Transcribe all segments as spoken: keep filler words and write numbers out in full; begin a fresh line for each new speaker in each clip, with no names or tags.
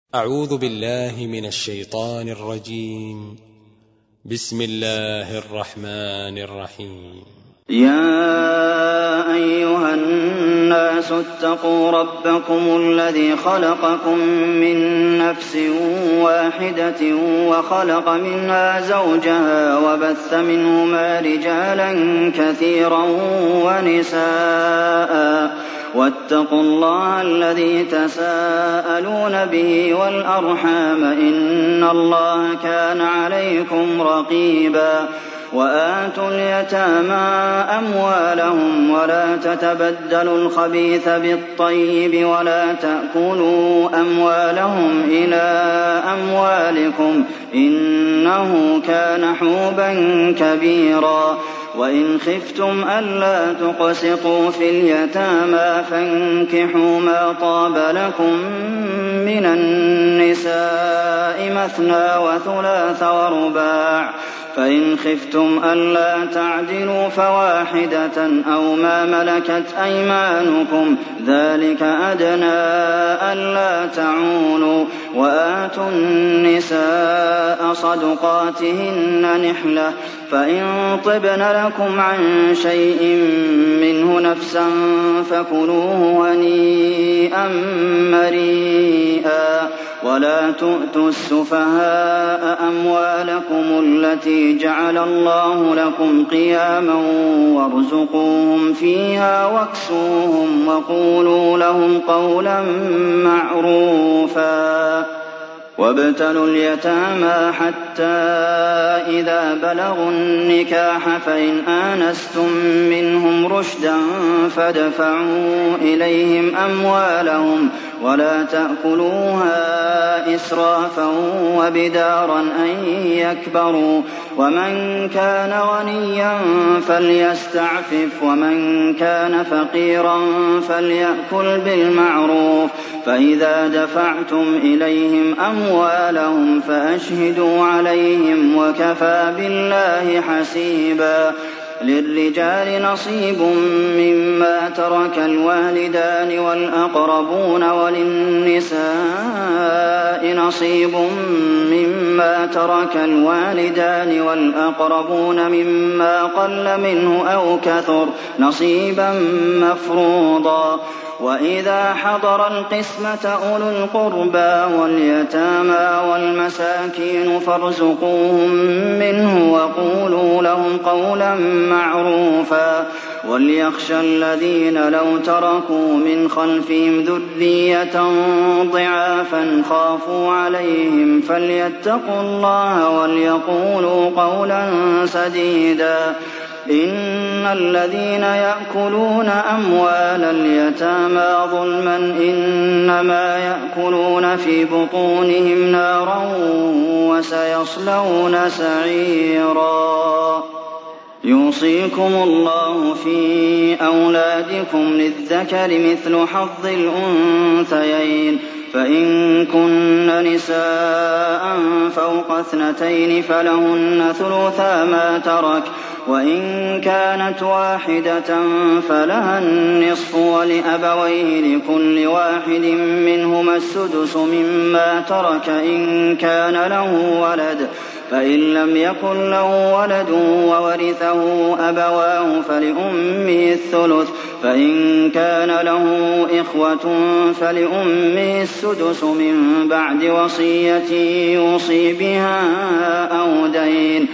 أعوذ بالله من الشيطان الرجيم. بسم الله الرحمن الرحيم.
يا أيها الناس اتقوا ربكم الذي خلقكم من نفس واحدة وخلق منها زوجها وبث منهما رجالا كثيرا ونساء واتقوا الله الذي تساءلون به والأرحام إن الله كان عليكم رقيبا وآتوا اليتامى أموالهم ولا تتبدلوا الخبيث بالطيب ولا تأكلوا أموالهم إلى أموالكم إنه كان حوبا كبيرا وإن خفتم ألا تقسطوا في اليتامى فانكحوا ما طاب لكم من النساء مثنى وثلاث ورباع فإن خفتم ألا تعدلوا فواحدة أو ما ملكت أيمانكم ذلك أدنى ألا تعولوا وآتوا النساء صدقاتهن نحلة فإن طبن لكم عن شيء منه نفسا فكلوه هنيئا مريئا ولا تؤتوا السفهاء أموالكم التي جعل الله لكم قياما وارزقوهم فيها واكسوهم وقولوا لهم قولا معروفا وابتلوا اليتامى حتى إذا بلغوا النكاح فإن آنستم منهم رشدا فادفعوا إليهم أموالهم ولا تأكلوها إسرافا وبدارا أن يكبروا ومن كان غنيا فليستعفف ومن كان فقيرا فليأكل بالمعروف فإذا دفعتم إليهم أموالهم فأشهدوا عليهم وكفى بالله حسيبا للرجال نصيب مما ترك الوالدان والأقربون وللنساء نصيب مما ترك الوالدان والأقربون مما قل منه أو كثر نصيبا مفروضا وإذا حضر القسمة أولو القربى واليتامى والمساكين فارزقوهم منه وقولوا لهم قولا معروفا وليخشى الذين لو تركوا من خلفهم ذرية ضعافا خافوا عليهم فليتقوا الله وليقولوا قولا سديدا إن الذين يأكلون أموال اليتامى ظلما إنما يأكلون في بطونهم نارا وسيصلون سعيرا يوصيكم الله في أولادكم للذكر مثل حظ الأنثيين فإن كن نساء فوق اثنتين فلهن ثلثا ما ترك وإن كانت واحدة فلها النصف ولأبويه لكل واحد منهما السدس مما ترك إن كان له ولد فإن لم يكن له ولد وورثه أبواه فلأمه الثلث فإن كان له إخوة فلأمه السدس من بعد وصية يوصي بها أو دين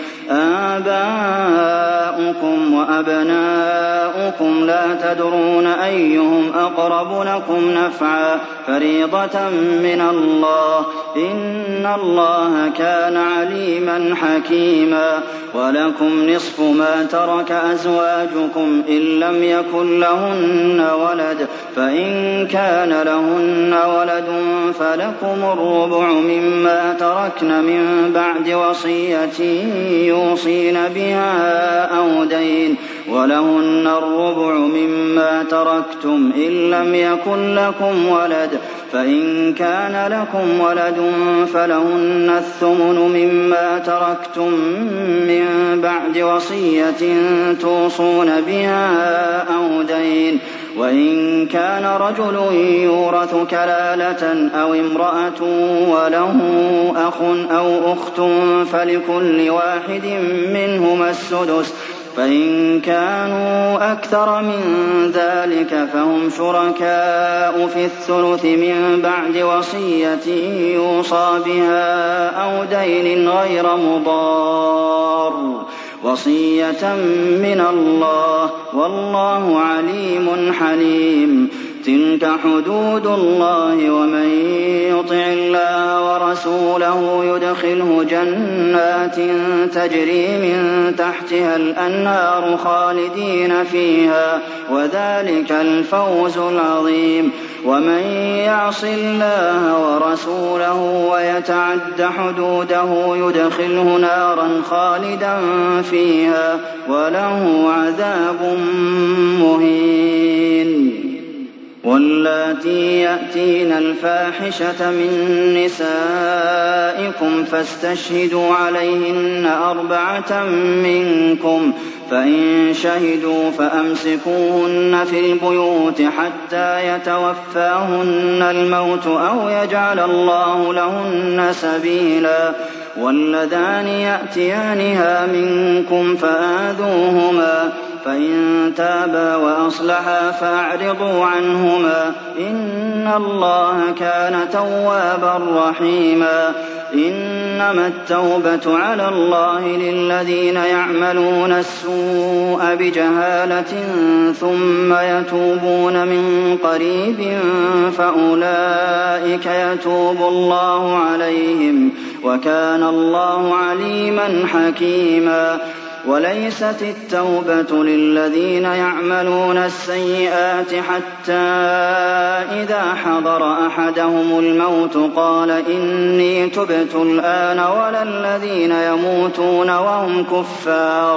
آباؤكم وأبناؤكم لا تدرون أيهم أقرب لكم نفعا فريضة من الله إن الله كان عليما حكيما ولكم نصف ما ترك أزواجكم إن لم يكن لهن ولد فإن كان لهن ولد فلكم الربع مما تركن من بعد وصية يوصين بها أو دين ولهن الربع مما تركتم إن لم يكن لكم ولد فإن كان لكم ولد فلهن الثمن مما تركتم من بعد وصية توصون بها أو دين. وإن كان رجل يورث كلالة أو امرأة وله أخ أو أخت فلكل واحد منهما السدس، فإن كانوا أكثر من ذلك فهم شركاء في الثلث من بعد وصية يوصى بها أو دين غير مضار، وصية من الله، والله عليم حليم. تلك حدود الله، ومن يطع الله ورسوله يدخله جنات تجري من تحتها الأنهار خالدين فيها، وذلك الفوز العظيم. ومن يعص الله ورسوله ويتعد حدوده يدخله نارا خالدا فيها وله عذاب مهين. واللاتي يأتين الفاحشة من نسائكم فاستشهدوا عليهن أربعة منكم، فإن شهدوا فأمسكوهن في البيوت حتى يتوفاهن الموت أو يجعل الله لهن سبيلا. واللذان يأتيانها منكم فآذوهما، فإن تابا وأصلحا فأعرضوا عنهما، إن الله كان توابا رحيما. إنما التوبة على الله للذين يعملون السوء بجهالة ثم يتوبون من قريب فأولئك يتوب الله عليهم، وكان الله عليما حكيما. وليست التوبة للذين يعملون السيئات حتى إذا حضر أحدهم الموت قال إني تبت الآن، ولا الذين يموتون وهم كفار،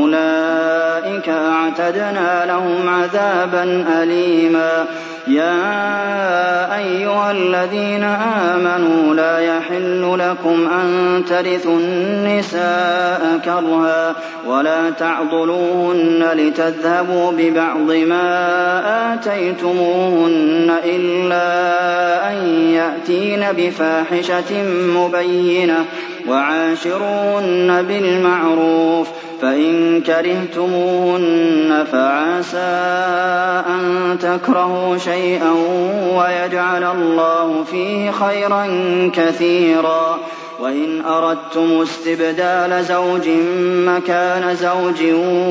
أولئك أعتدنا لهم عذابا أليما. يا أيها الذين آمنوا لا يحل لكم أن ترثوا النساء كرها ولا تعضلوهن لتذهبوا ببعض ما آتيتموهن إلا أن يأتين بفاحشة مبينة، وعاشروهن بالمعروف، فإن كرهتموهن فعسى أن تكرهوا شيئا ويجعل الله فيه خيرا كثيرا. وإن أردتم استبدال زوج مكان زوج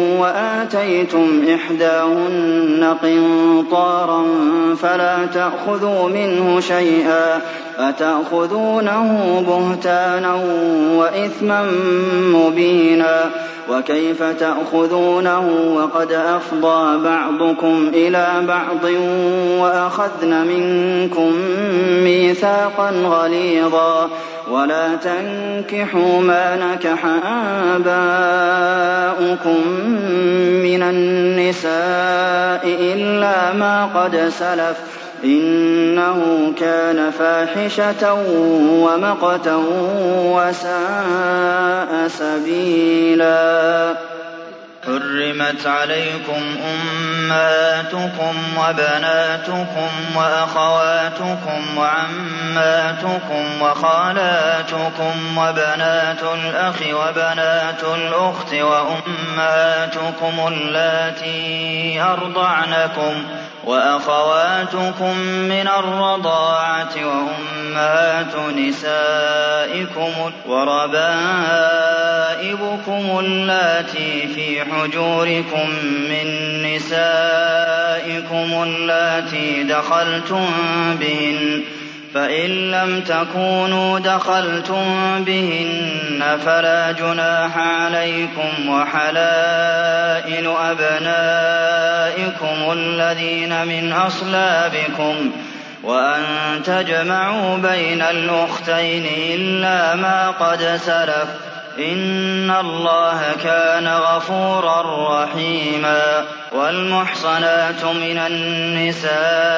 وآتيتم إحداهن قنطارا فلا تأخذوا منه شيئا، أتأخذونه بهتانا وإثما مبينا. وكيف تأخذونه وقد أفضى بعضكم إلى بعض وأخذن منكم ميثاقا غليظا. ولا تنكحوا ما نكح آباؤكم من النساء إلا ما قد سلف، إنه كان فاحشة ومقتا وساء سبيلا.
حرمت عليكم أمهاتكم وبناتكم وأخواتكم وعماتكم وخالاتكم وبنات الأخ وبنات الأخت وأمهاتكم اللاتي أرضعنكم وأخواتكم من الرضاعة وأمهات نسائكم وربائبكم اللاتي في حجوركم من نسائكم اللاتي دخلتم بهن، فإن لم تكونوا دخلتم بهن فلا جناح عليكم، وحلائل أبنائكم الذين من أصلابكم، وأن تجمعوا بين الأختين إلا ما قد سلف، إن الله كان غفورا رحيما. والمحصنات من النساء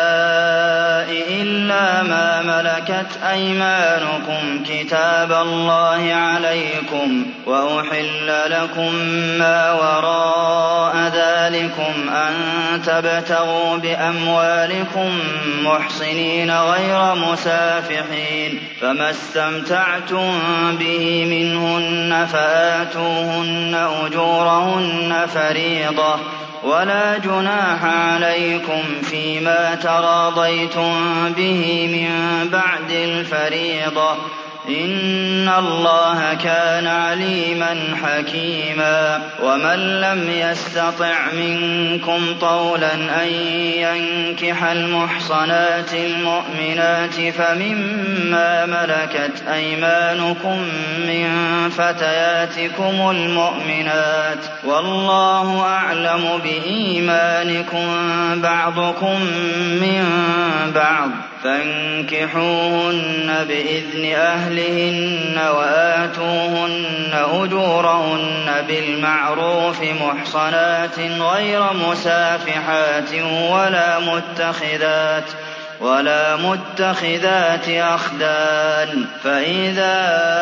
إلا ما ملكت أيمانكم كتاب الله عليكم وأحل لكم ما وراء ذلكم أن تبتغوا بأموالكم محصنين غير مسافحين فما استمتعتم به منهن فآتوهن أجورهن فريضة ولا جناح عليكم فيما تراضيتم به من بعد الفريضة إن الله كان عليما حكيما ومن لم يستطع منكم طولا أن ينكح المحصنات المؤمنات فمما ملكت أيمانكم من فتياتكم المؤمنات والله أعلم بإيمانكم بعضكم من بعض فانكحوهن بإذن أهلهن وآتوهن أجورهن بالمعروف محصنات غير مسافحات ولا متخذات ولا متخذات أخدان فإذا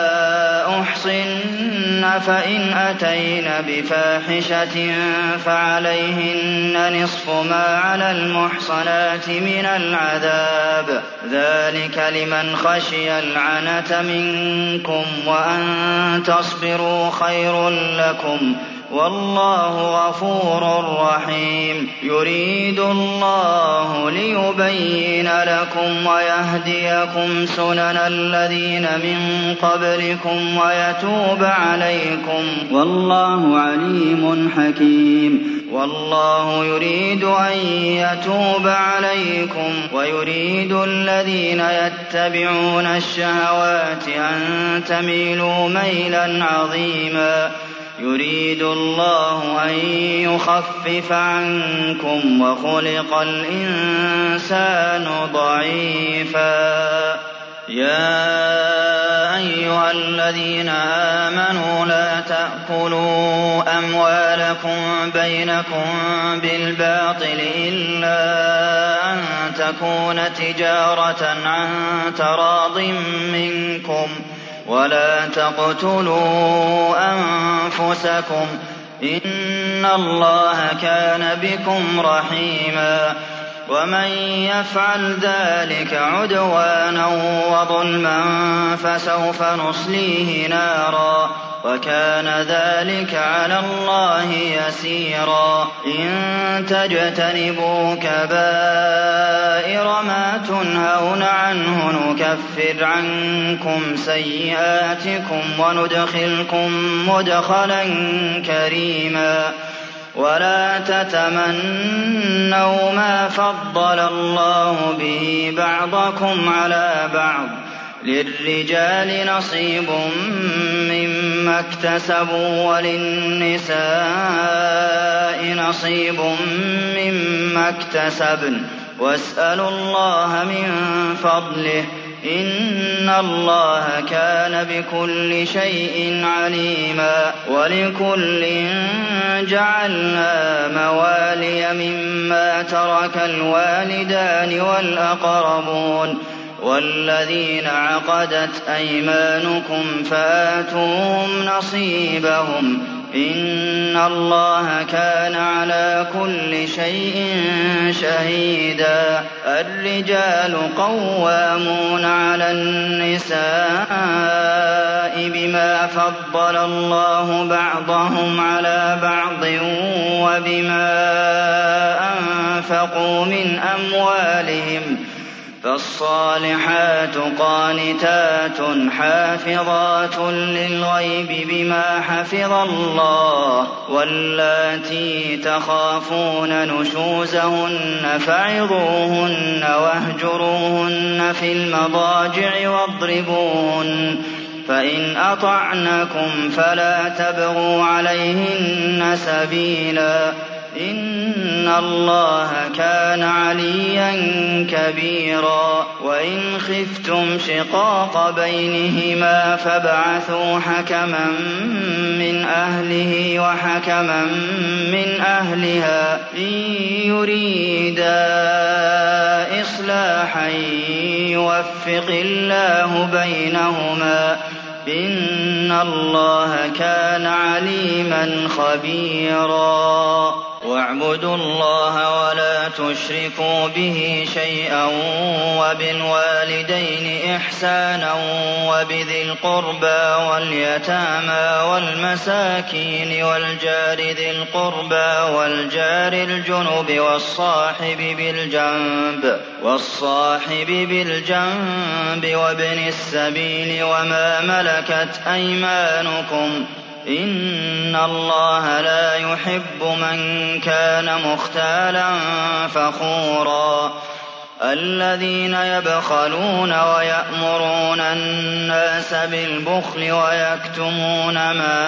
أحصن فإن أتين بفاحشة فعليهن نصف ما على المحصنات من العذاب ذلك لمن خشي العنة منكم وأن تصبروا خير لكم والله غفور رحيم يريد الله ليبين لكم ويهديكم سنن الذين من قبلكم ويتوب عليكم والله عليم حكيم والله يريد أن يتوب عليكم ويريد الذين يتبعون الشهوات أن تميلوا ميلا عظيما يريد الله أن يخفف عنكم وخلق الإنسان ضعيفا يا أيها الذين آمنوا لا تأكلوا أموالكم بينكم بالباطل إلا أن تكون تجارة عن تراض منكم ولا تقتلوا أنفسكم إن الله كان بكم رحيما ومن يفعل ذلك عدوانا وظلما فسوف نصليه نارا وكان ذلك على الله يسيرا إن تجتنبوا كبائر ما تنهون عنه نكفر عنكم سيئاتكم وندخلكم مدخلا كريما ولا تتمنوا ما فضل الله به بعضكم على بعض للرجال نصيب مما اكتسبوا وللنساء نصيب مما اكتسبن واسألوا الله من فضله إن الله كان بكل شيء عليما ولكل جعلنا موالي مما ترك الوالدان والأقربون والذين عقدت أيمانكم فآتوهم نصيبهم إن الله كان على كل شيء شهيدا الرجال قوامون على النساء بما فضل الله بعضهم على بعض وبما أنفقوا من أموالهم فالصالحات قانتات حافظات للغيب بما حفظ الله واللاتي تخافون نشوزهن فعظوهن واهجروهن في المضاجع واضربوهن فإن أطعنكم فلا تبغوا عليهن سبيلا إن الله كان عليا كبيرا وإن خفتم شقاق بينهما فابعثوا حكما من أهله وحكما من أهلها إن يريدا إصلاحا يوفق الله بينهما إن الله كان عليما خبيرا واعبدوا الله ولا تشركوا به شيئا وبالوالدين إحسانا وبذي القربى واليتامى والمساكين والجار ذي القربى والجار الجنب والصاحب بالجنب والصاحب بالجنب وابن السبيل وما ملكت أيمانكم إن الله لا يحب من كان مختالا فخورا الذين يبخلون ويأمرون الناس بالبخل ويكتمون ما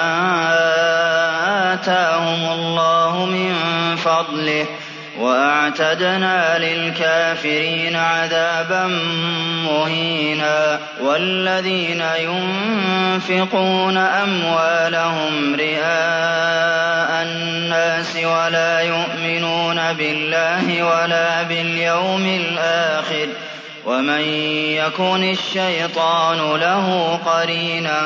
آتاهم الله من فضله وأعتدنا للكافرين عذابا مهينا والذين ينفقون أموالهم رئاء الناس ولا يؤمنون بالله ولا باليوم الآخر ومن يكن الشيطان له قرينا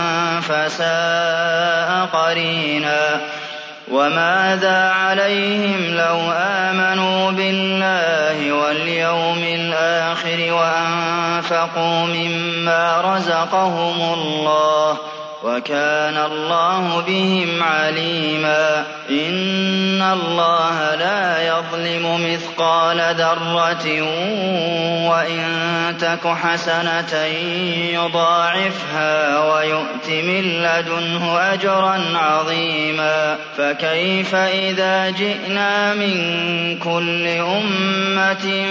فساء قرينا وماذا عليهم لو آمنوا بالله واليوم الآخر وأنفقوا مما رزقهم الله وكان الله بهم عليما إن الله لا يظلم مثقال ذرة وإن تك حسنة يضاعفها ويؤت من لدنه أجرا عظيما فكيف إذا جئنا من كل أمة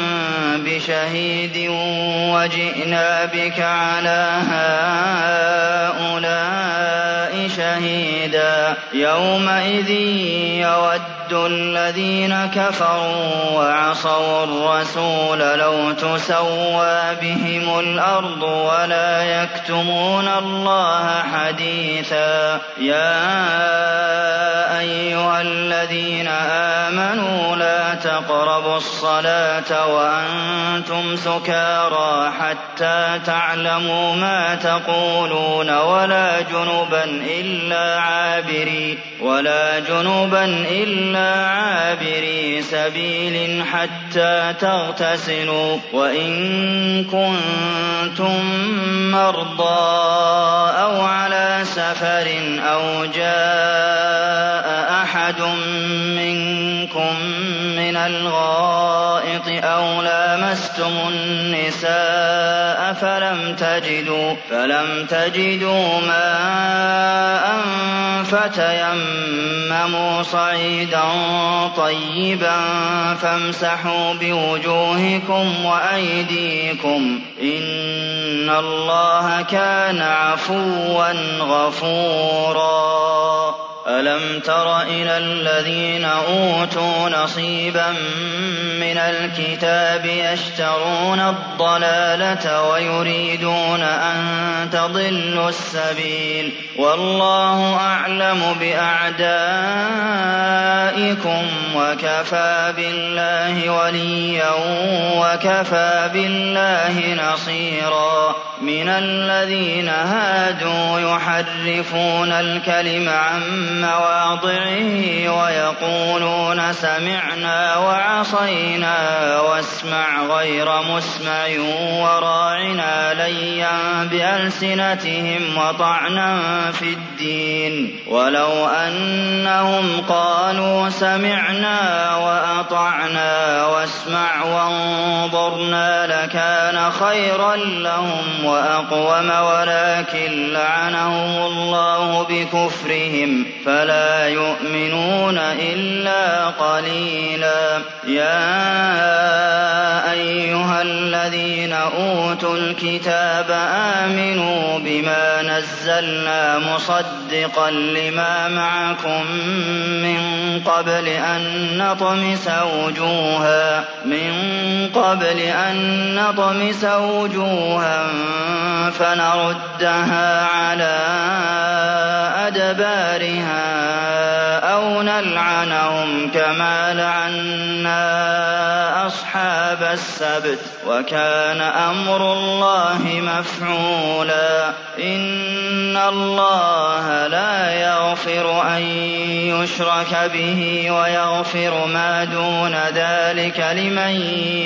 بشهيد وجئنا بك على هؤلاء شهيدا يومئذ يود الذين كفروا وعصوا الرسول لو تسوى بهم الأرض ولا يكتمون الله حديثا يا أيها الذين آمنوا لا تقربوا الصلاة وأنتم سكارى حتى تعلموا ما تقولون ولا جنبا إلا عابري ولا جنبا إلا عابري سبيل حتى تغتسلوا وإن كنتم مرضى أو على سفر أو جاء أحد منكم من الغائط أو لامستم النساء فلم تجدوا فلم تجدوا ماء فتيمموا صعيدا طيبا فامسحوا بوجوهكم وأيديكم إن الله كان عفوا غفورا ألم تر إلى الذين أوتوا نصيبا من الكتاب يشترون الضلالة ويريدون أن تضلوا السبيل والله أعلم بأعدائكم وكفى بالله وليا وكفى بالله نصيرا من الذين هادوا يحرفون الكلم عن مواضعه ويقولون سمعنا وعصينا واسمع غير مسمع وراعنا ليا بألسنتهم وطعنا في الدين ولو أنهم قالوا سمعنا وأطعنا واسمع وانظرنا لكان خيرا لهم وأقوم ولكن لعنهم الله بكفرهم فلا يؤمنون إلا قليلا. يا أيها الذين أوتوا الكتاب آمنوا بما نزلنا مصدقا لما معكم من قبل أن نطمس وجوها من قبل أن نطمس وجوها فنردها على أدبارها أو نلعنهم كما لعنا أصحاب السبت وكان أمر الله مفعولا. إن الله لا يغفر أن يشرك به ويغفر ما دون ذلك لمن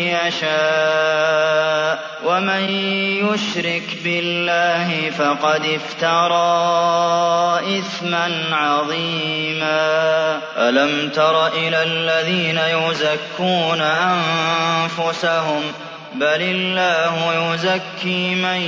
يشاء ومن يشرك بالله فقد افترى إثما عظيما. ألم تر إلى الذين يزكون أنفسهم بل الله يزكي من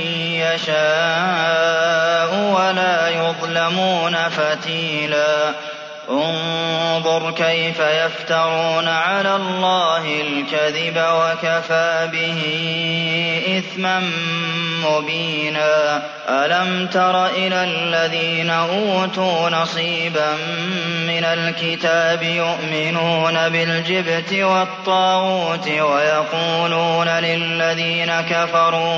يشاء ولا يظلمون فتيلا. انظر كيف يفترون على الله الكذب وكفى به إثما مبينا. ألم تر إلى الذين أوتوا نصيبا من الكتاب يؤمنون بالجبت والطاغوت ويقولون للذين كفروا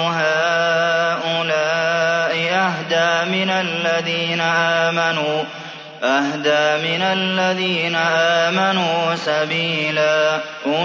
هؤلاء أهدى من الذين آمنوا أهدى من الذين آمنوا سبيلا.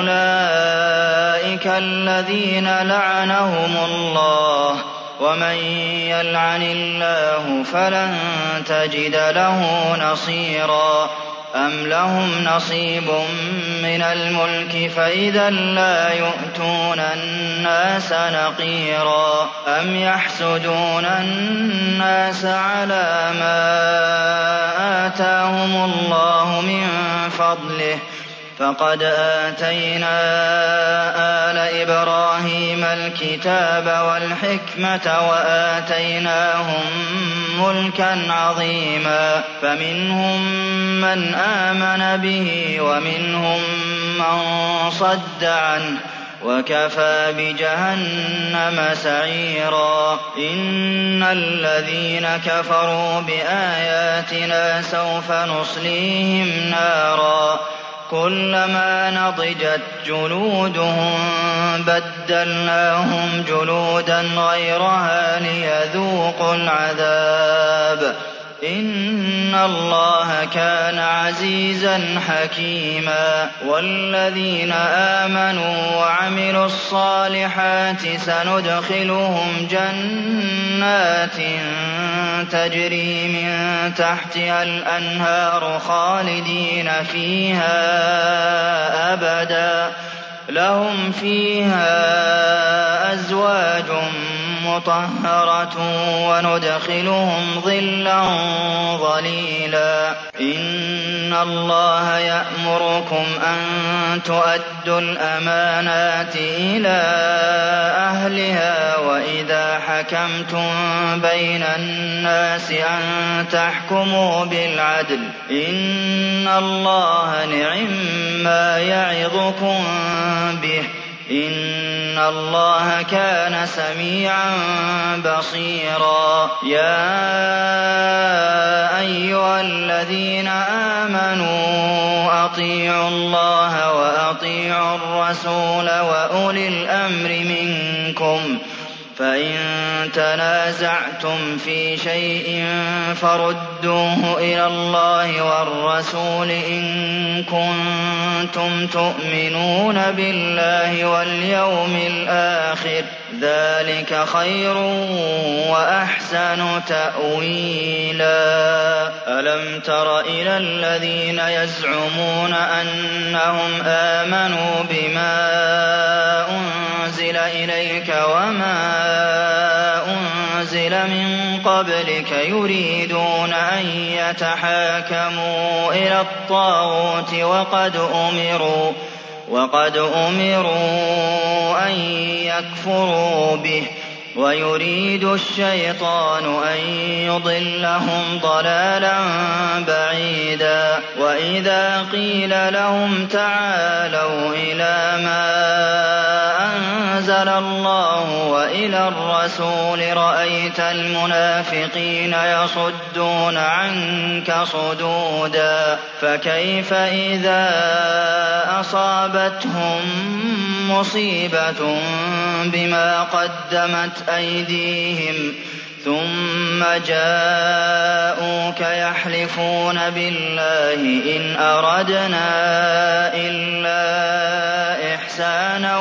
أولئك الذين لعنهم الله ومن يلعن الله فلن تجد له نصيرا. أم لهم نصيب من الملك فإذا لا يؤتون الناس نقيرا. أم يحسدون الناس على ما آتاهم الله من فضله فقد آتينا آل إبراهيم الكتاب والحكمة وآتيناهم ملكا عظيما. فمنهم من آمن به ومنهم من صد عنه وكفى بجهنم سعيرا. إن الذين كفروا بآياتنا سوف نصليهم نارا كلما نضجت جلودهم بدلناهم جلودا غيرها ليذوقوا العذاب. إن الله كان عزيزا حكيما. والذين آمنوا وعملوا الصالحات سندخلهم جنات تجري من تحتها الأنهار خالدين فيها أبدا لهم فيها أزواج مطهرة وندخلهم ظلا ظليلا. إن الله يأمركم أن تؤدوا الأمانات إلى أهلها وإذا حكمتم بين الناس أن تحكموا بالعدل. إن الله نعما يعظكم به إن الله كان سميعا بصيرا. يا أيها الذين آمنوا أطيعوا الله وأطيعوا الرسول وأولي الأمر منكم فإن تنازعتم في شيء فردوه إلى الله والرسول إن كنتم تؤمنون بالله واليوم الآخر ذلك خير وأحسن تأويلا. ألم تر إلى الذين يزعمون أنهم آمنوا بما أنزل إليك وما أنزل من قبلك يريدون أن يتحاكموا إلى الطاغوت وقد أمروا وقد أمروا أن يكفروا به ويريد الشيطان أن يضلهم ضلالا بعيدا وإذا قيل لهم تعالوا إلى ما أنزل الله وإلى الرسول رأيت المنافقين يصدون عنك صدودا فكيف إذا أصابتهم مصيبة بما قدمت أيديهم ثم جاءوك يحلفون بالله إن أردنا إلا إحسانا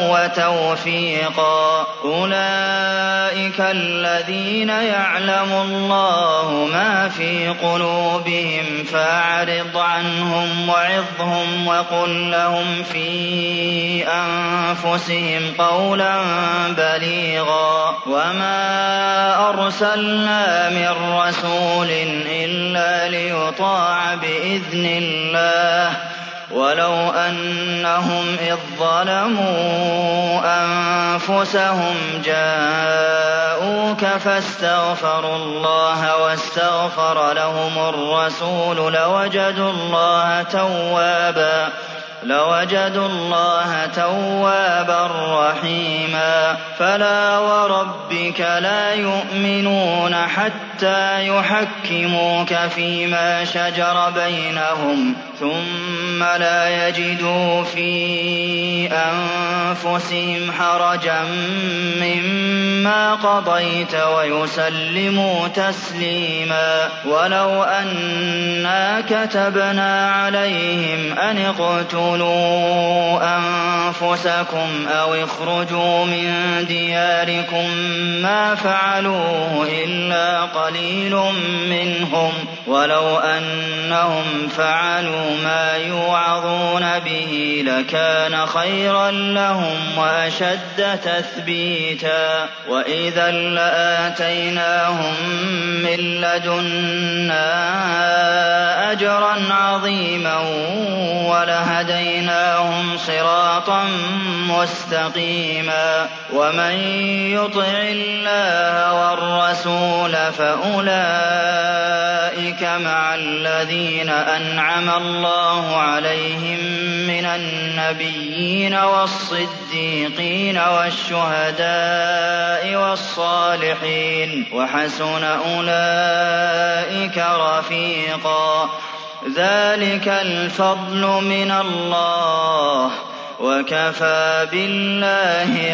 وتوفيقا أولئك الذين يعلم الله ما في قلوبهم فأعرض عنهم وعظهم وقل لهم في أنفسهم قولا بليغا وما أرسلنا من رسول إلا ليطاع بإذن الله ولو أنهم إذ ظلموا أنفسهم جاءوك فاستغفروا الله واستغفر لهم الرسول لوجدوا الله توابا لوجدوا الله توابا رحيما فلا وربك لا يؤمنون حتى يحكموك فيما شجر بينهم ثم لا يجدوا في أنفسهم حرجا مما قضيت ويسلموا تسليما ولو أنا كتبنا عليهم أن اقتلوا أنفسكم أو اخرجوا من دياركم ما فعلوه إلا قليل منهم ولو أنهم فعلوا ما يوعظون به لكان خيرا لهم وأشد تثبيتا وإذا لآتيناهم من لدنا أجرا عظيما ولهديناهم صراطا مستقيما ومن يطع الله والرسول فأولئك مع الذين أنعم الله عليهم من النبيين والصديقين والشهداء والصالحين وحسن أولئك رفيقا ذلك الفضل من الله وكفى بالله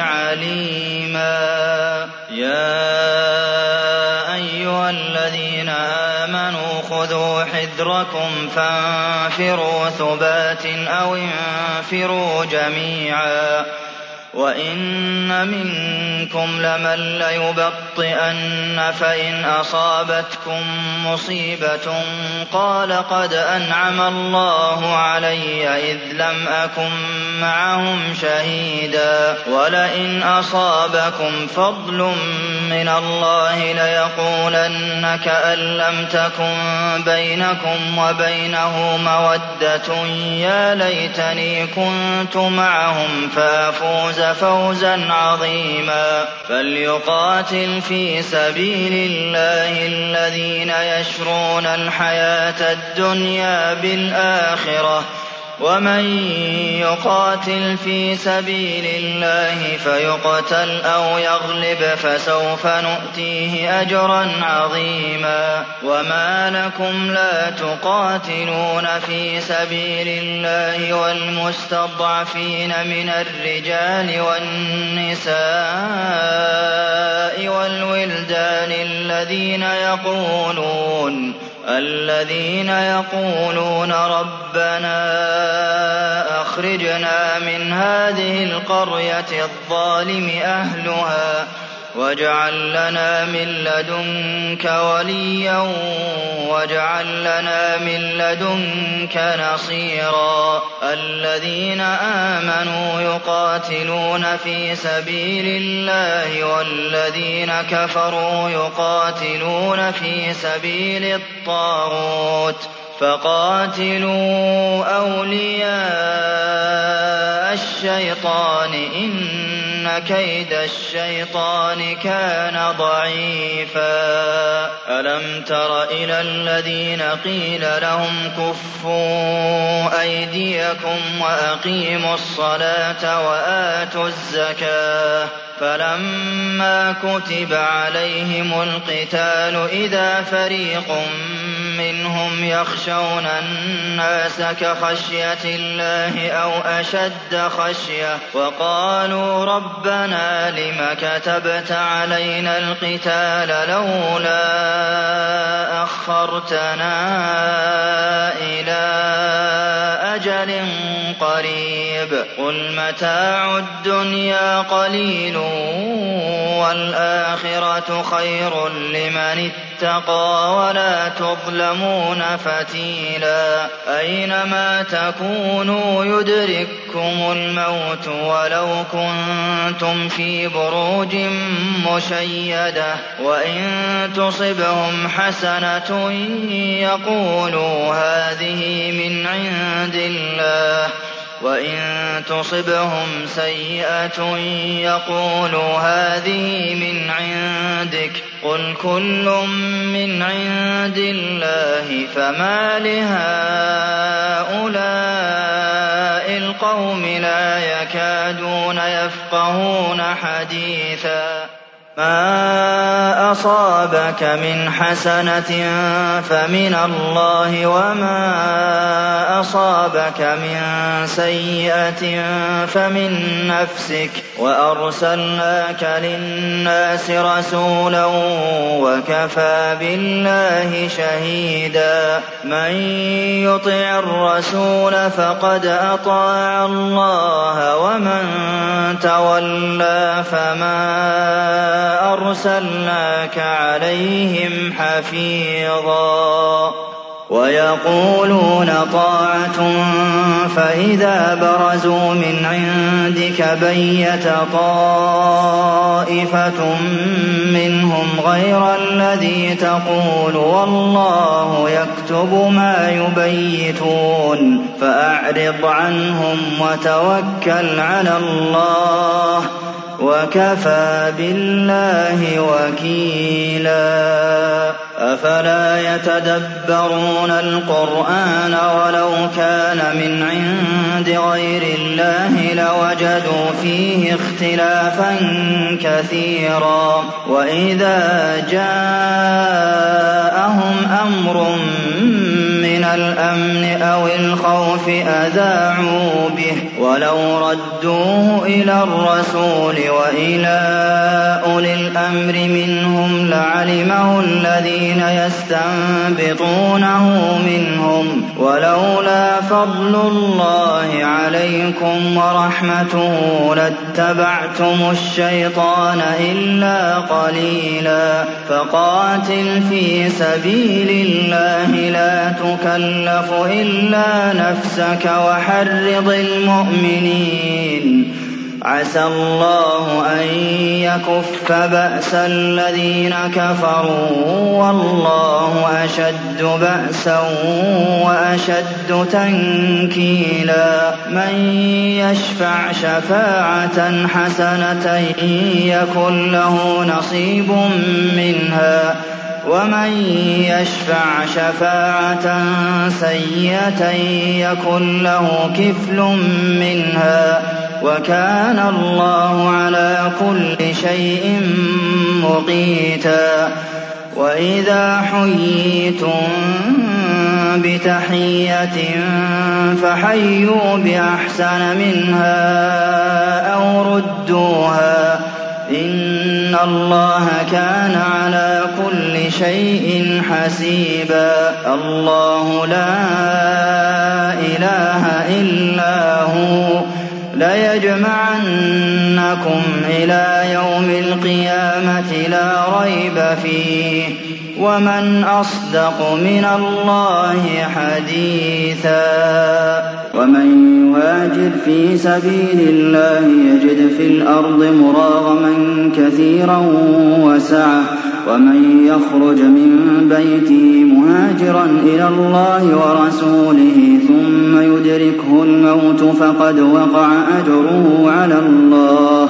عليما يا أيها الذين آمنوا خذوا حذركم فانفروا ثبات أو انفروا جميعا وإن منكم لمن ليبطئن فإن أصابتكم مصيبة قال قد أنعم الله علي إذ لم أكن معهم شهيدا ولئن أصابكم فضل من الله ليقولن كأن لم تكن بينكم وبينه مودة يا ليتني كنت معهم فأفوز فوزا عظيما فليقاتل في سبيل الله الذين يشرون الحياة الدنيا بالآخرة ومن يقاتل في سبيل الله فيقتل أو يغلب فسوف نؤتيه أجرا عظيما وما لكم لا تقاتلون في سبيل الله والمستضعفين من الرجال والنساء والولدان الذين يقولون الذين يقولون ربنا أخرجنا من هذه القرية الظالم أهلها واجعل لنا من لدنك وليا واجعل لنا من لدنك نصيرا الذين آمنوا يقاتلون في سبيل الله والذين كفروا يقاتلون في سبيل الطاغوت فقاتلوا أولياء الشيطان إن إن كيد الشيطان كان ضعيفا ألم تر إلى الذين قيل لهم كفوا أيديكم وأقيموا الصلاة وآتوا الزكاة فلما كتب عليهم القتال إذا فريق منهم يخشون الناس كخشية الله أو أشد خشية وقالوا ربنا لم كتبت علينا القتال لولا أخرتنا إلى أجل قريب قل متاع الدنيا قليل والآخرة خير لمن اتقى ولا تظلمون فتيلا أينما تكونوا يدرككم الموت ولو كنتم في بروج مشيدة وإن تصبهم حسنة يقولوا هذه من عند الله وإن تصبهم سيئة يقولوا هذه من عندك قل كل من عند الله فما لهؤلاء القوم لا يكادون يفقهون حديثا ما أصابك من حسنة فمن الله وما أصابك من سيئة فمن نفسك وأرسلناك للناس رسولا وكفى بالله شهيدا من يطع الرسول فقد أطاع الله ومن تولى فما أرسلناك عليهم حفيظا ويقولون طاعة فإذا برزوا من عندك بيت طائفة منهم غير الذي تقول والله يكتب ما يبيتون فأعرض عنهم وتوكل على الله وكفى بالله وكيلا أفلا يتدبرون القرآن ولو كان من عند غير الله لوجدوا فيه اختلافا كثيرا وإذا جاءهم أمر من الأمن أو الخوف أذاعوا به ولو ردوه إلى الرسول وإلى أولي الأمر منهم لعلمه الذين يستنبطونه منهم ولولا فضل الله عليكم ورحمته لاتبعتم الشيطان إلا قليلا فقاتل في سبيل الله لا تكلف إلا نفسك وحرض المؤمنين عسى الله أن يكف بأس الذين كفروا والله أشد بأسا وأشد تنكيلا من يشفع شفاعة حسنة يكن له نصيب منها ومن يشفع شفاعة سيئة يكن له كفل منها وكان الله على كل شيء مقيتا وإذا حييتم بتحية فحيوا بأحسن منها أو ردوها إن الله كان على كل شيء حسيبا الله لا إله إلا هو ليجمعنكم إلى يوم القيامة لا ريب فيه ومن أصدق من الله حديثا ومن يهاجر في سبيل الله يجد في الأرض مراغما كثيرا وسعة ومن يخرج من بيته مهاجرا إلى الله ورسوله ثم يدركه الموت فقد وقع أجره على الله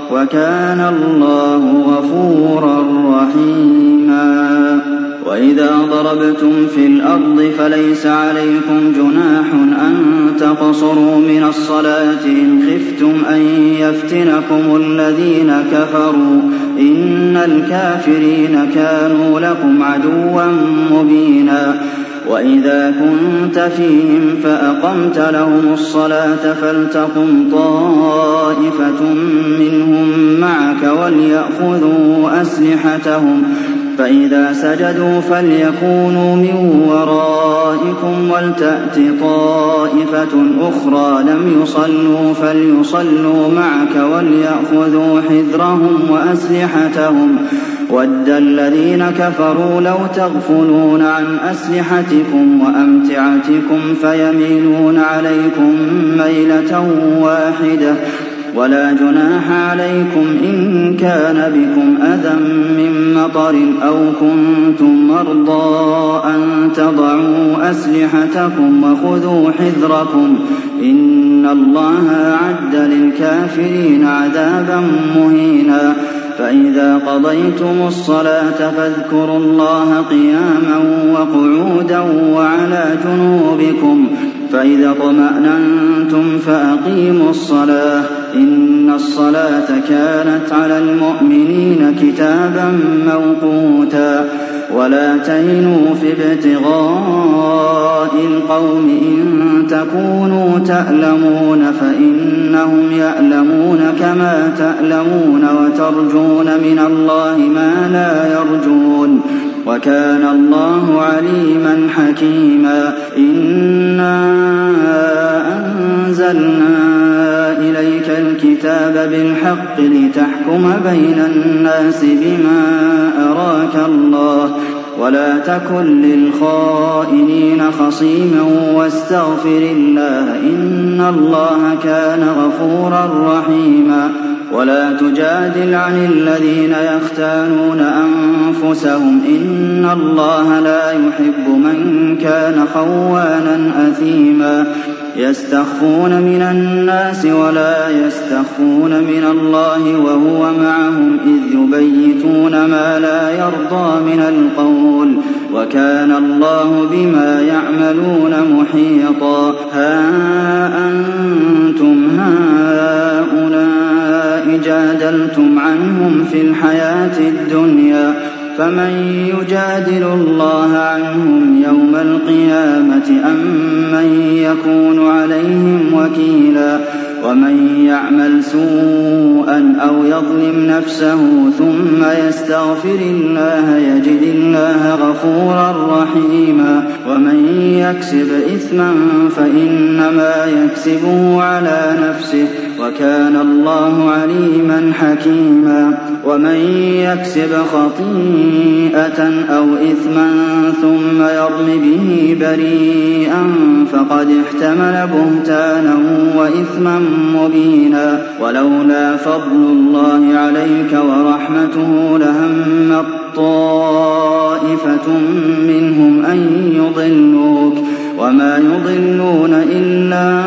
وكان الله غفورا رحيما. وإذا ضربتم في الأرض فليس عليكم جناح أن تقصروا من الصلاة إن خفتم أن يفتنكم الذين كفروا إن الكافرين كانوا لكم عدوا مبينا. وإذا كنت فيهم فأقمت لهم الصلاة فلتقم طائفة منهم معك وليأخذوا أسلحتهم فإذا سجدوا فليكونوا من ورائكم ولتأت طائفة أخرى لم يصلوا فليصلوا معك وليأخذوا حذرهم وأسلحتهم وَدَّ الَّذِينَ كَفَرُوا لَوْ تَغْفُلُونَ عَنْ أَسْلِحَتِكُمْ وَأَمْتِعَتِكُمْ فَيَمِيلُونَ عَلَيْكُم مَّيْلَةً وَاحِدَةً ولا جناح عليكم إن كان بكم أذى من مطر أو كنتم مرضى أن تضعوا أسلحتكم وخذوا حذركم إن الله أعد للكافرين عذابا مهينا. فإذا قضيتم الصلاة فاذكروا الله قياما وقعودا وعلى جنوبكم فإذا اطمأننتم فأقيموا الصلاة إن الصلاة كانت على المؤمنين كتابا موقوتا. ولا تهنوا في ابتغاء القوم إن تكونوا تألمون فإنهم يألمون كما تألمون وترجون من الله ما لا يرجون وكان الله عليما حكيما. إنا أنزلنا إليك الكتاب بالحق لتحكم بين الناس بما أراك الله ولا تكن للخائنين خصيما واستغفر الله إن الله كان غفورا رحيما. ولا تجادل عن الذين يختانون أنفسهم إن الله لا يحب من كان خوانا أثيما. يستخفون من الناس ولا يستخفون من الله وهو معهم إذ يبيتون ما لا يرضى من القول وكان الله بما يعملون محيطا. ها أنتم هؤلاء جادلتم عنهم في الحياة الدنيا فمن يجادل الله عنهم يوم القيامة أم من يكون عليهم وكيلا. ومن يعمل سوءا أو يظلم نفسه ثم يستغفر الله يجد الله غفورا رحيما. ومن يكسب إثما فإنما يكسبه على نفسه وكان الله عليما حكيما. ومن يكسب خطيئة أو إثما ثم يرم به بريئا فقد احتمل بهتانا وإثما مبينا. ولولا فضل الله عليك ورحمته لهم طائفة منهم أن يضلوك وما يضلون إلا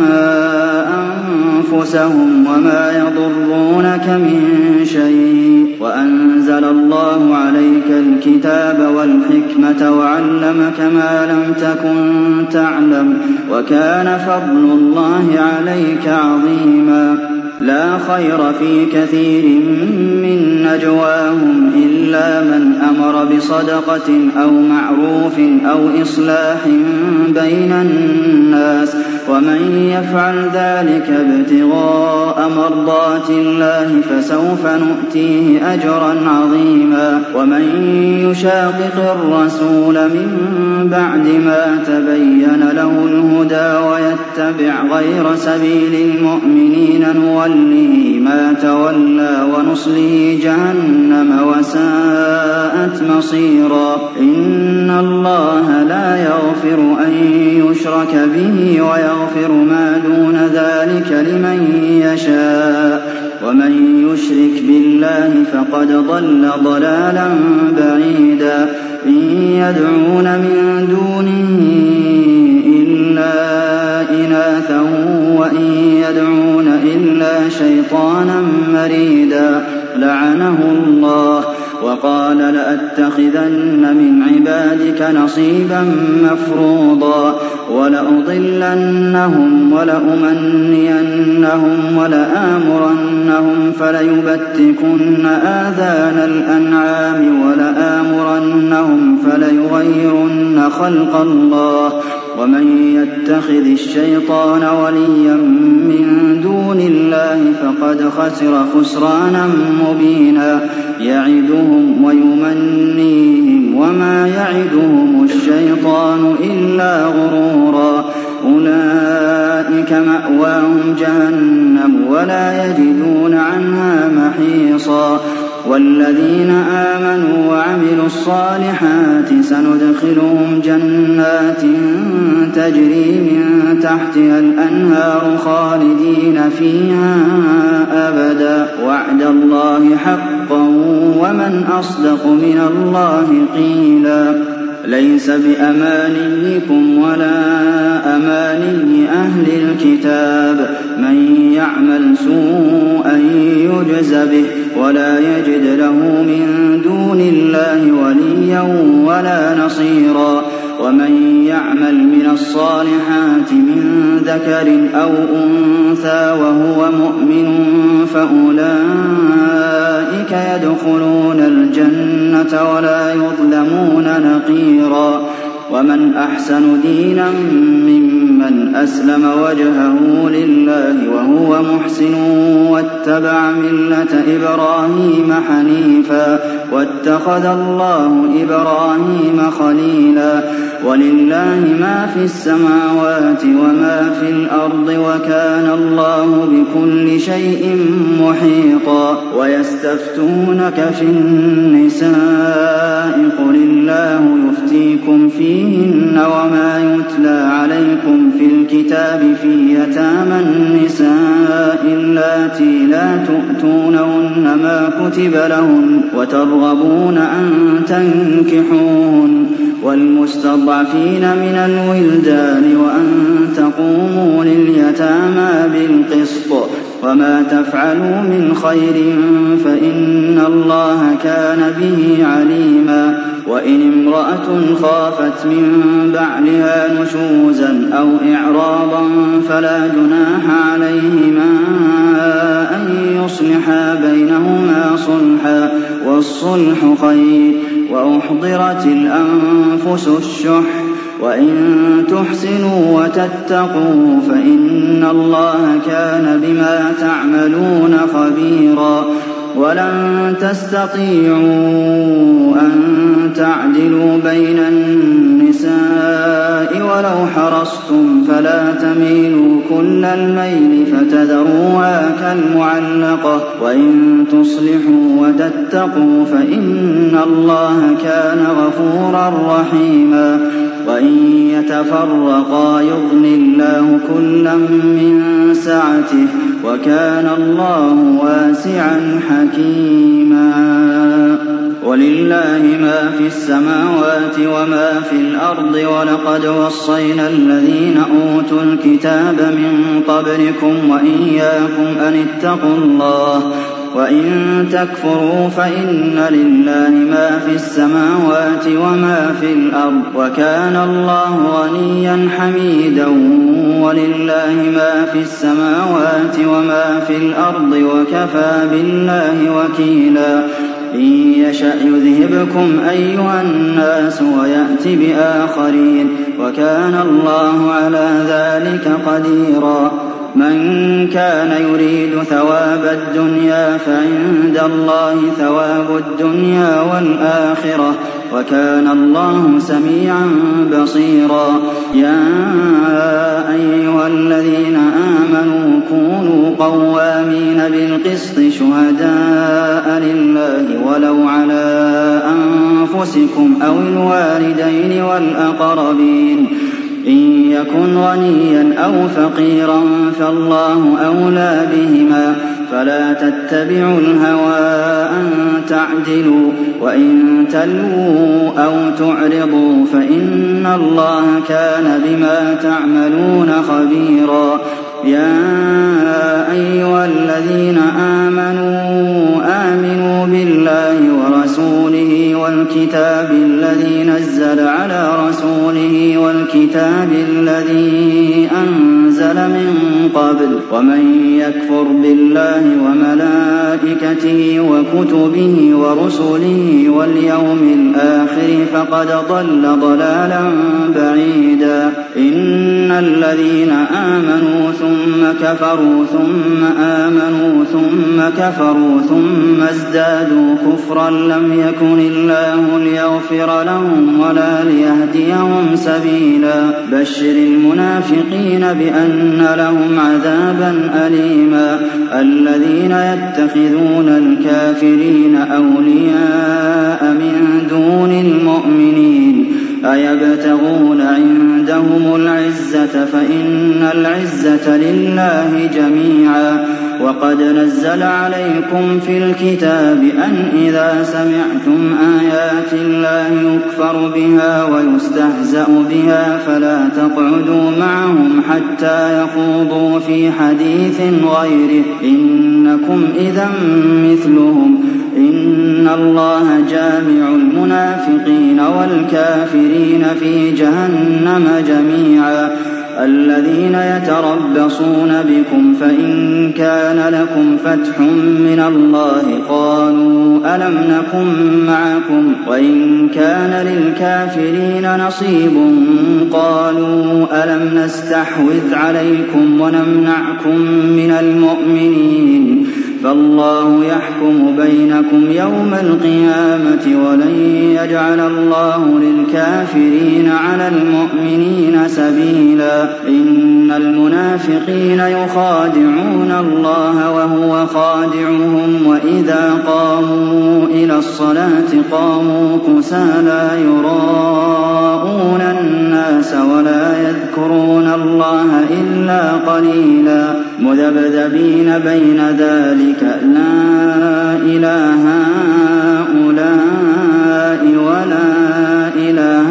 أنفسهم وما يضرونك من شيء. وأنزل الله عليك الكتاب والحكمة وعلمك ما لم تكن تعلم وكان فضل الله عليك عظيما. لا خير في كثير من نجواهم إلا من أمر بصدقة أو معروف أو إصلاح بين الناس ومن يفعل ذلك ابتغاء مرضات الله فسوف نؤتيه أجرا عظيما. ومن يشاقق الرسول من بعد ما تبين له الهدى ويتبع غير سبيل المؤمنين نوله ما تولى ونصله جهنم وساءت مصيرا. إن الله لا يغفر أن يشرك به ويغفر ما دون ذلك لمن يشاء ومن يشرك بالله فقد ضل ضلالا بعيدا. إن يدعون من دونه إلا إناثا وإن يدعون إلا إلا شيطانا مريدا لعنه الله وقال لأتخذن من عبادك نصيبا مفروضا ولأضلنهم ولأمنينهم ولآمرنهم فليبتكن آذان الأنعام ولآمرنهم فليغيرن خلق الله ومن يتخذ الشيطان وليا من دون الله فقد خسر خسرانا مبينا يعدهم ويمنيهم وما يعدهم الشيطان إلا غرورا أولئك مأواهم جهنم ولا يجدون عنها محيصا والذين آمنوا وعملوا الصالحات سندخلهم جنات تجري من تحتها الأنهار خالدين فيها أبدا وعد الله حقا ومن أصدق من الله قيلا ليس بأمانيكم ولا أماني أهل الكتاب من يعمل سوءا يجز به ولا يجد له من دون الله وليا ولا نصيرا ومن يعمل من الصالحات من ذكر أو أنثى وهو مؤمن فأولئك يدخلون الجنة ولا يظلمون نقيرا ومن أحسن دينا ممن أسلم وجهه لله وهو محسن واتبع ملة إبراهيم حنيفا واتخذ الله إبراهيم خليلا ولله ما في السماوات وما في الأرض وكان الله بكل شيء محيطا ويستفتونك في النساء قل الله يفتيكم فيهن وما يتلى عليكم في الكتاب في يتامى النساء اللاتي لا تؤتونهن ما كتب لهن وترغبون أن تنكحوهن والمستضعفين من الولدان وأن تقوموا لليتامى بالقسط وما تفعلوا من خير فإن الله كان به عليما وإن امرأة خافت من بعلها نشوزا أو إعراضا فلا جناح عليهما أن يصلحا بينهما صلحا والصلح خير وأحضرت الأنفس الشح وإن تحسنوا وتتقوا فإن الله كان بما تعملون خبيرا ولن تستطيعوا أن تعدلوا بين النساء ولو حرصتم فلا تميلوا كل الميل فتذروها كالمعلقة وإن تصلحوا وتتقوا فإن الله كان غفورا رحيما وإن يتفرقا يغن الله كلا من سعته وكان الله واسعا حكيما ولله ما في السماوات وما في الأرض ولقد وصينا الذين أوتوا الكتاب من قبلكم وإياكم أن اتقوا الله وإن تكفروا فإن لله ما في السماوات وما في الأرض وكان الله غنيا حميدا ولله ما في السماوات وما في الأرض وكفى بالله وكيلا إن يشأ يذهبكم أيها الناس ويأت بآخرين وكان الله على ذلك قديرا من كان يريد ثواب الدنيا فعند الله ثواب الدنيا والآخرة وكان الله سميعا بصيرا يا أيها الذين آمنوا كونوا قوامين بالقسط شهداء لله ولو على أنفسكم أو الوالدين والأقربين إن يكن غنيا أو فقيرا فالله أولى بهما فلا تتبعوا الهوى أن تعدلوا وإن تلووا أو تعرضوا فإن الله كان بما تعملون خبيرا يا أيها الذين آمنوا آمنوا بالله ورسوله والكتاب الذي نزل على رسوله والكتاب الذي أنزل من قبل ومن يكفر بالله وملائكته وكتبه ورسله واليوم الآخر فقد ضل ضلالا بعيدا إن الذين آمنوا ثم كفروا ثم آمنوا ثم كفروا ثم ازدادوا كفرا لم يكن الله ليغفر لهم ولا ليهديهم سبيلا بشر المنافقين بأن لهم عذابا أليما الذين يتخذون الكافرين أولياء من دون المؤمنين أيبتغون عندهم العزة فإن العزة لله جميعا وقد نزل عليكم في الكتاب أن إذا سمعتم آيات الله يكفر بها ويستهزأ بها فلا تقعدوا معهم حتى يخوضوا في حديث غيره إنكم إذا مثلهم إن الله جامع المنافقين والكافرين في جهنم جميعا الذين يتربصون بكم فإن كان لكم فتح من الله قالوا ألم نكن معكم وإن كان للكافرين نصيب قالوا ألم نستحوذ عليكم ونمنعكم من المؤمنين فالله يحكم بينكم يوم القيامة ولن يجعل الله للكافرين على المؤمنين سبيلا إن المنافقين يخادعون الله وهو خادعهم وإذا قاموا إلى الصلاة قاموا كسالى يراءون الناس ولا يذكرون الله إلا قليلا مذبذبين بين ذلك لا إله هؤلاء ولا إله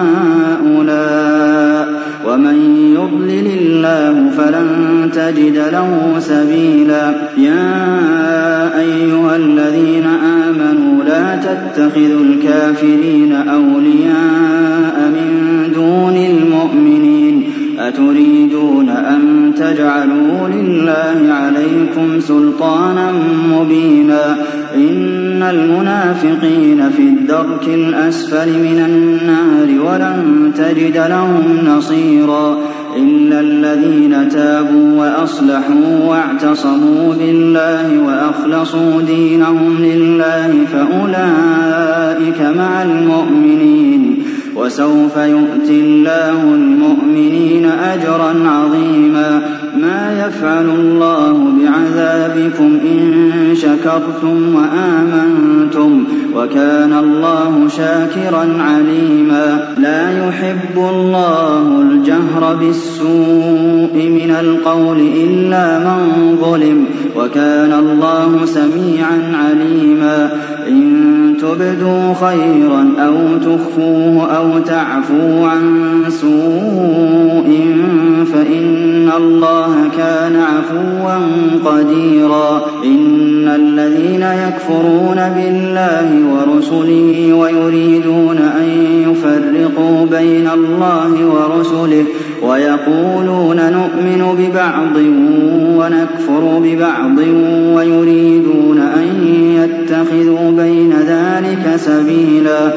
هؤلاء ومن يضلل الله فلن تجد له سبيلا يا أيها الذين آمنوا لا تتخذوا الكافرين أولياء من دون المؤمنين أتريدون أن تجعلوا لله عليكم سلطانا مبينا إن المنافقين في الدرك الأسفل من النار ولن تجد لهم نصيرا إلا الذين تابوا وأصلحوا واعتصموا بالله وأخلصوا دينهم لله فأولئك مع المؤمنين وسوف يؤتي الله المؤمنين أجرا عظيما ما يفعل الله بعذابكم إن شكرتم وآمنتم وكان الله شاكرا عليما لا يحب الله الجهر بالسوء من القول إلا من ظلم وكان الله سميعا عليما إن تبدوا خيرا أو تخفوه أو تعفوا عن سوء فإن الله كان عفوا قديرا إن الذين يكفرون بالله ورسله ويريدون أن يفرقوا بين الله ورسله ويقولون نؤمن ببعض ونكفر ببعض ويريدون أن يتخذوا بين ذلك سبيلا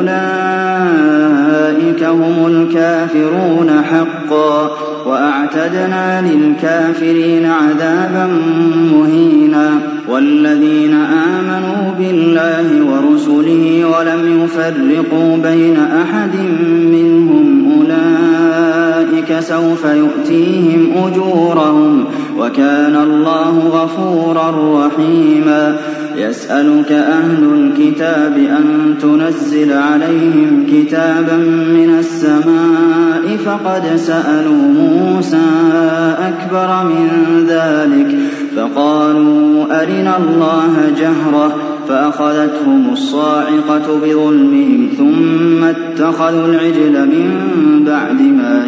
أولئك هم الكافرون حقا وأعتدنا للكافرين عذابا مهينا والذين آمنوا بالله ورسله ولم يفرقوا بين أحد منهم أولئك سوف يؤتيهم أجورهم وكان الله غفورا رحيما يسألك أهل الكتاب أن تنزل عليهم كتابا من السماء فقد سألوا موسى أكبر من ذلك فقالوا أرنا الله جهرة فأخذتهم الصاعقة بظلمهم ثم اتخذوا العجل من بعد ما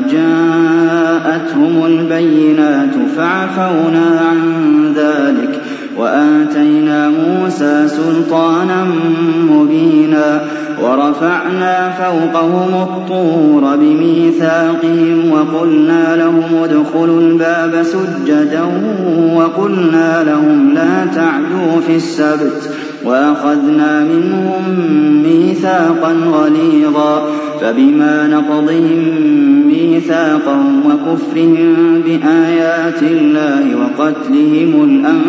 جاءتهم البينات فعفونا عن ذلك وآتينا موسى سلطانا مبينا ورفعنا فوقهم الطور بميثاقهم وقلنا لهم ادخلوا الباب سجدا وقلنا لهم لا تعدوا في السبت وأخذنا منهم ميثاقا غليظا فبما نقضهم ميثاقهم وكفرهم بآيات الله وقتلهم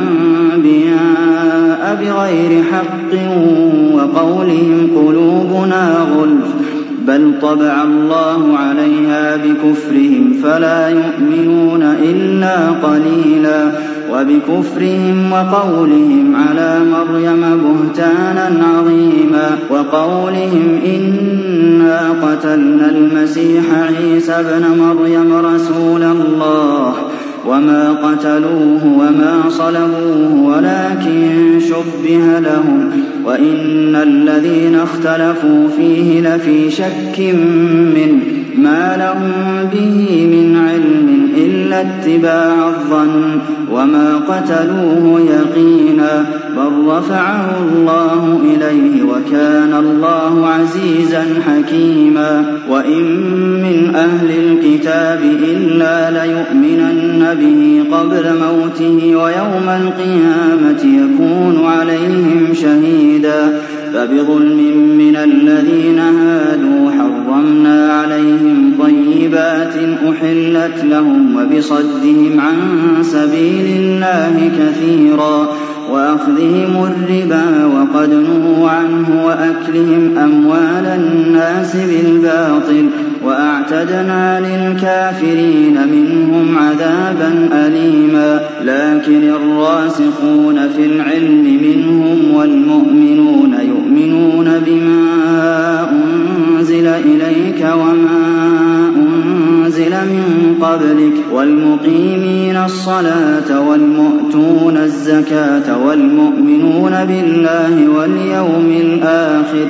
الأنبياء بغير حق وقولهم قلوبنا غلف بل طبع الله عليها بكفرهم فلا يؤمنون إلا قليلا وبكفرهم وقولهم على مريم بهتانا عظيما وقولهم إنا قتلنا المسيح عيسى ابن مريم رسول الله وما قتلوه وما صلبوه ولكن شبه لهم وإن الذين اختلفوا فيه لفي شك منه ما لهم به من علم إلا اتباع الظن وما قتلوه يقينا بل رفعه الله إليه وكان الله عزيزا حكيما وإن من أهل الكتاب إلا ليؤمنن به قبل موته ويوم القيامة يكون عليهم شهيدا فبظلم من الذين هادوا حرمنا عليهم طيبات أحلت لهم وبصدهم عن سبيل الله كثيرا وأخذهم الربا وقد نهوا عنه وأكلهم أموال الناس بالباطل وأعتدنا للكافرين منهم عذابا أليما لكن الراسخون في العلم منهم والمؤمنون يؤمنون بما أنزل إليك وما أنزل من قبلك والمقيمين الصلاة والمؤتون الزكاة والمؤمنون بالله واليوم الآخر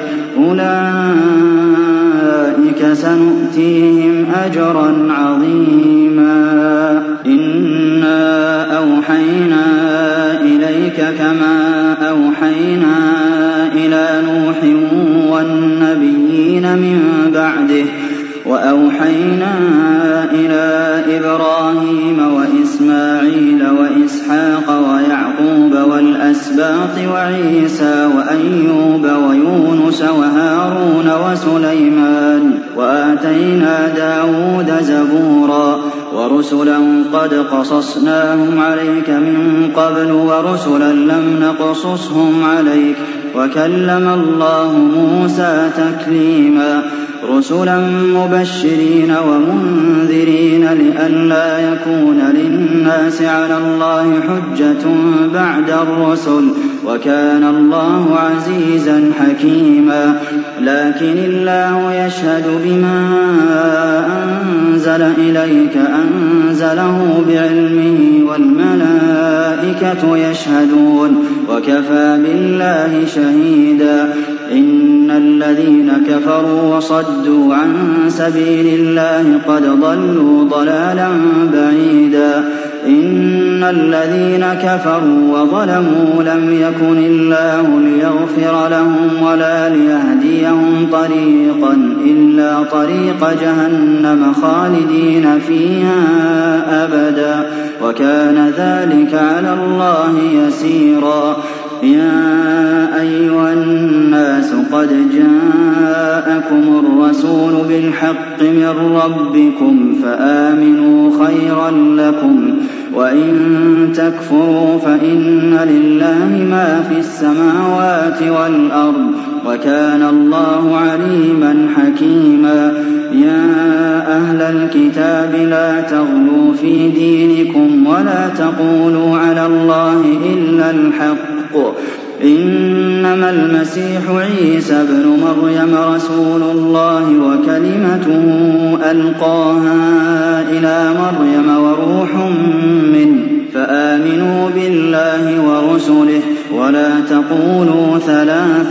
أولئك سنؤتيهم أجرا عظيما إنا أوحينا إليك كما أوحينا إلى نوح والنبيين من بعده وأوحينا إلى إبراهيم وإسماعيل وإسحاق ويعقوب والأسباط وعيسى وأيوب ويونس وهارون وسليمان وآتينا داود زبورا ورسلا قد قصصناهم عليك من قبل ورسلا لم نقصصهم عليك وكلم الله موسى تكليما رسلا مبشرين ومنذرين لئلا يكون للناس على الله حجة بعد الرسل وكان الله عزيزا حكيما لكن الله يشهد بما أنزل إليك أنزله بعلمه والملائكة يشهدون وكفى بالله شهيدا إن الذين كفروا وصدوا عن سبيل الله قد ضلوا ضلالا بعيدا إن الذين كفروا وظلموا لم يكن الله ليغفر لهم ولا ليهديهم طريقا إلا طريق جهنم خالدين فيها أبدا وكان ذلك على الله يسيرا يا أيها الناس قد جاءكم الرسول بالحق من ربكم فآمنوا خيرا لكم وإن تكفروا فإن لله ما في السماوات والأرض وكان الله عليما حكيما يا أهل الكتاب لا تغلوا في دينكم ولا تقولوا على الله إلا الحق إنما المسيح عيسى ابن مريم رسول الله وكلمته ألقاها إلى مريم وروح منه فآمنوا بالله ورسله ولا تقولوا ثلاثة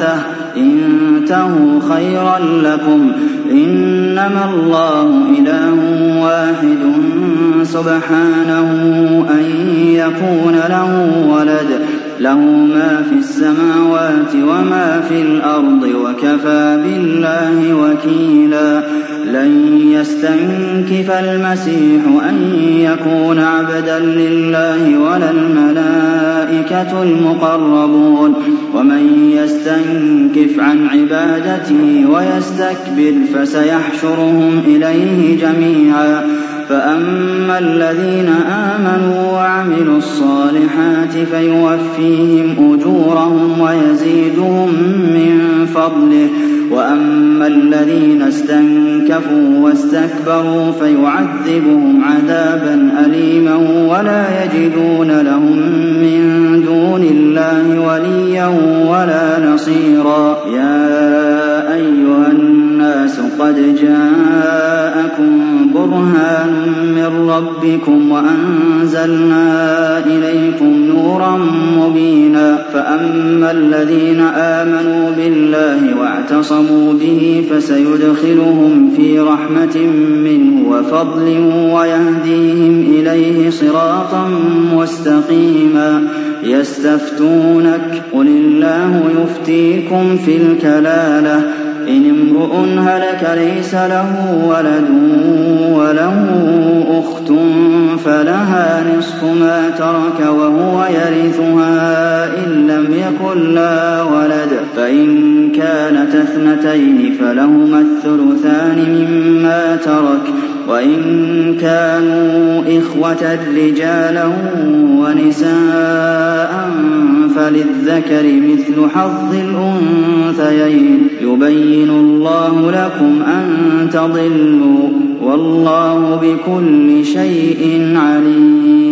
انتهوا خيرا لكم. إنما الله إله واحد سبحانه أن يكون له ولد، له ما في السماوات وما في الأرض وكفى بالله وكيلا. لن يستنكف المسيح أن يكون عبدا لله ولا الملائكة المقربون، ومن يستنكف عن عبادته ويستكبر فسيحشرهم إليه جميعا. فأما الذين آمنوا وعملوا الصالحات فيوفيهم أجورهم ويزيدهم من فضله، وأما الذين استنكفوا واستكبروا فيعذبهم عذابا أليما ولا يجدون لهم من دون الله وليا ولا نصيرا. يا أيها الناس قد جاءكم برهان من ربكم وأنزلنا إليكم نورا مبينا. فأما الذين آمنوا بالله واعتصموا به فسيدخلهم في رحمة منه وفضل ويهديهم إليه صراطا مستقيما. يستفتونك قل الله يفتيكم في الكلالة إن امرؤ هلك ليس له ولد وله أخت فلها نصف ما ترك وهو يرثها إن لم يكن لها ولد، فإن كانت اثنتين فلهما الثلثان مما ترك، وإن كانوا إخوة رجالا ونساء فللذكر مثل حظ الأنثيين. يبين الله لكم أن تضلوا والله بكل شيء عليم.